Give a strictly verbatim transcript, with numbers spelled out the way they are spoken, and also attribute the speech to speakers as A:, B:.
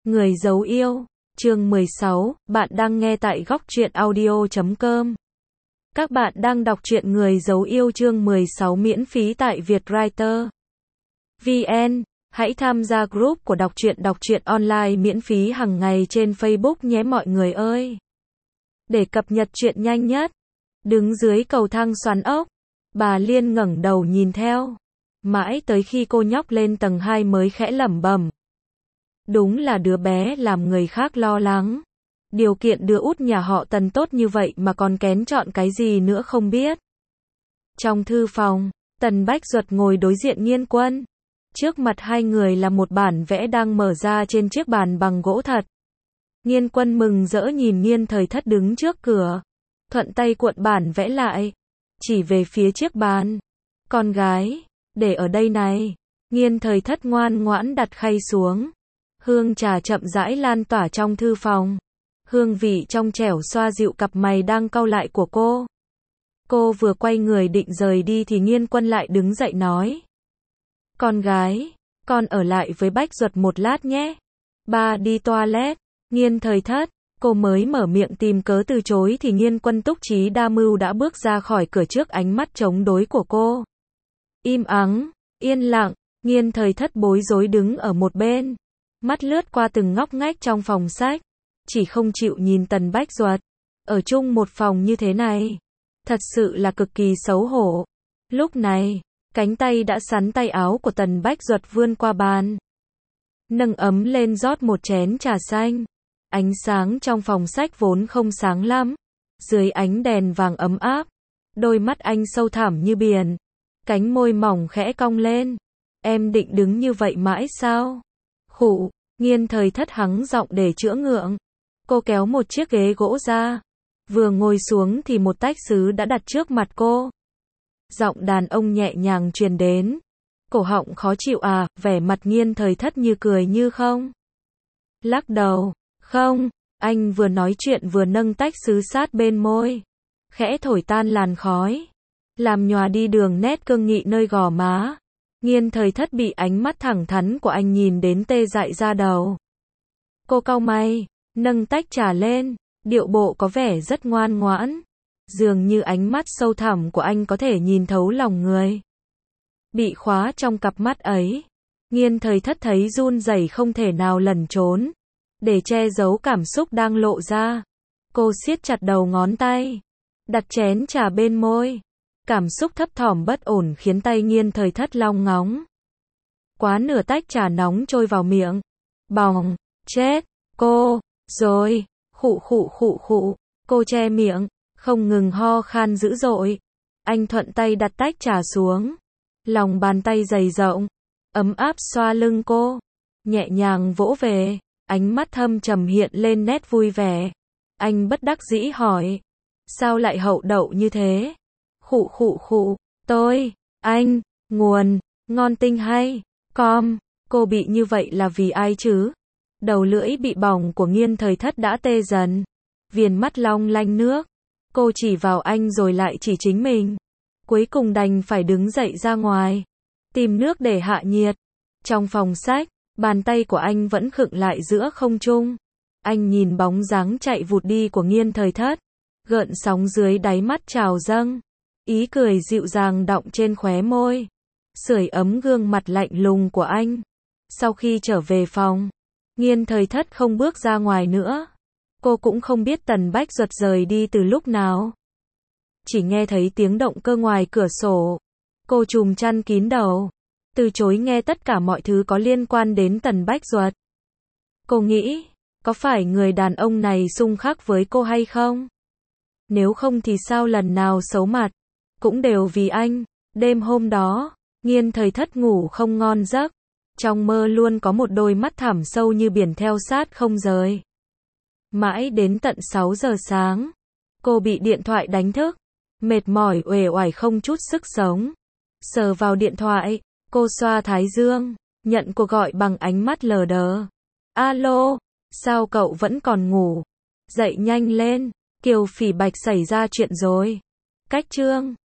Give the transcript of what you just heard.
A: Người giấu yêu, chương mười sáu, bạn đang nghe tại góc truyện audio chấm com. Các bạn đang đọc truyện Người giấu yêu chương mười sáu miễn phí tại Vietwriter chấm vn. Hãy tham gia group của đọc truyện đọc truyện online miễn phí hàng ngày trên Facebook nhé mọi người ơi. Để cập nhật truyện nhanh nhất. Đứng dưới cầu thang xoắn ốc, bà Liên ngẩng đầu nhìn theo. Mãi tới khi cô nhóc lên tầng hai mới khẽ lẩm bẩm. Đúng là đứa bé làm người khác lo lắng. Điều kiện đứa út nhà họ Tần tốt như vậy mà còn kén chọn cái gì nữa không biết. Trong thư phòng, Tần Bách Duật ngồi đối diện Nghiên Quân. Trước mặt hai người là một bản vẽ đang mở ra trên chiếc bàn bằng gỗ thật. Nghiên Quân mừng rỡ nhìn Nghiên Thời Thất đứng trước cửa. Thuận tay cuộn bản vẽ lại. Chỉ về phía chiếc bàn. Con gái, để ở đây này. Nghiên Thời Thất ngoan ngoãn đặt khay xuống. Hương trà chậm rãi lan tỏa trong thư phòng. Hương vị trong trẻo xoa dịu cặp mày đang cau lại của cô. Cô vừa quay người định rời đi thì Nghiên Quân lại đứng dậy nói. Con gái, con ở lại với Bách Duật một lát nhé. Ba đi toilet. Nghiên Thời Thất, cô mới mở miệng tìm cớ từ chối thì Nghiên Quân túc trí đa mưu đã bước ra khỏi cửa trước ánh mắt chống đối của cô. Im ắng, yên lặng, Nghiên Thời Thất bối rối đứng ở một bên. Mắt lướt qua từng ngóc ngách trong phòng sách. Chỉ không chịu nhìn Tần Bách Duật. Ở chung một phòng như thế này. Thật sự là cực kỳ xấu hổ. Lúc này, cánh tay đã sắn tay áo của Tần Bách Duật vươn qua bàn. Nâng ấm lên rót một chén trà xanh. Ánh sáng trong phòng sách vốn không sáng lắm. Dưới ánh đèn vàng ấm áp. Đôi mắt anh sâu thẳm như biển. Cánh môi mỏng khẽ cong lên. Em định đứng như vậy mãi sao? Khụ, Nghiên Thời Thất hắng giọng để chữa ngượng. Cô kéo một chiếc ghế gỗ ra. Vừa ngồi xuống thì một tách sứ đã đặt trước mặt cô. Giọng đàn ông nhẹ nhàng truyền đến. Cổ họng khó chịu à, vẻ mặt Nghiên Thời Thất như cười như không. Lắc đầu, không, anh vừa nói chuyện vừa nâng tách sứ sát bên môi. Khẽ thổi tan làn khói. Làm nhòa đi đường nét cương nghị nơi gò má. Nghiên Thời Thất bị ánh mắt thẳng thắn của anh nhìn đến tê dại ra đầu. Cô cau mày, nâng tách trà lên, điệu bộ có vẻ rất ngoan ngoãn. Dường như ánh mắt sâu thẳm của anh có thể nhìn thấu lòng người. Bị khóa trong cặp mắt ấy, Nghiên Thời Thất thấy run rẩy không thể nào lẩn trốn. Để che giấu cảm xúc đang lộ ra, cô siết chặt đầu ngón tay, đặt chén trà bên môi. Cảm xúc thấp thỏm bất ổn khiến tay Nghiên Thời Thất long ngóng. Quá nửa tách trà nóng trôi vào miệng. Bỏng, chết, cô, rồi, khụ khụ khụ khụ, cô che miệng, không ngừng ho khan dữ dội. Anh thuận tay đặt tách trà xuống. Lòng bàn tay dày rộng, ấm áp xoa lưng cô, nhẹ nhàng vỗ về, ánh mắt thâm trầm hiện lên nét vui vẻ. Anh bất đắc dĩ hỏi, sao lại hậu đậu như thế? Khụ khụ khụ, tôi, anh, nguồn, ngon tinh hay, com, cô bị như vậy là vì ai chứ? Đầu lưỡi bị bỏng của Nghiên Thời Thất đã tê dần, viền mắt long lanh nước. Cô chỉ vào anh rồi lại chỉ chính mình. Cuối cùng đành phải đứng dậy ra ngoài, tìm nước để hạ nhiệt. Trong phòng sách, bàn tay của anh vẫn khựng lại giữa không trung. Anh nhìn bóng dáng chạy vụt đi của Nghiên Thời Thất, gợn sóng dưới đáy mắt trào dâng. Ý cười dịu dàng đọng trên khóe môi, sưởi ấm gương mặt lạnh lùng của anh. Sau khi trở về phòng, Nghiên Thời Thất không bước ra ngoài nữa. Cô cũng không biết Tần Bách Duật rời đi từ lúc nào. Chỉ nghe thấy tiếng động cơ ngoài cửa sổ. Cô trùm chăn kín đầu, từ chối nghe tất cả mọi thứ có liên quan đến Tần Bách Duật. Cô nghĩ, có phải người đàn ông này xung khắc với cô hay không? Nếu không thì sao lần nào xấu mặt cũng đều vì anh. Đêm hôm đó, Nghiên Thời Thất ngủ không ngon giấc. Trong mơ luôn có một đôi mắt thẳm sâu như biển theo sát không rời. Mãi đến tận sáu giờ sáng, cô bị điện thoại đánh thức. Mệt mỏi uể oải không chút sức sống. Sờ vào điện thoại, cô xoa thái dương, nhận cuộc gọi bằng ánh mắt lờ đờ. Alo, sao cậu vẫn còn ngủ? Dậy nhanh lên, Kiều Phỉ Bạch xảy ra chuyện rồi. Cách chương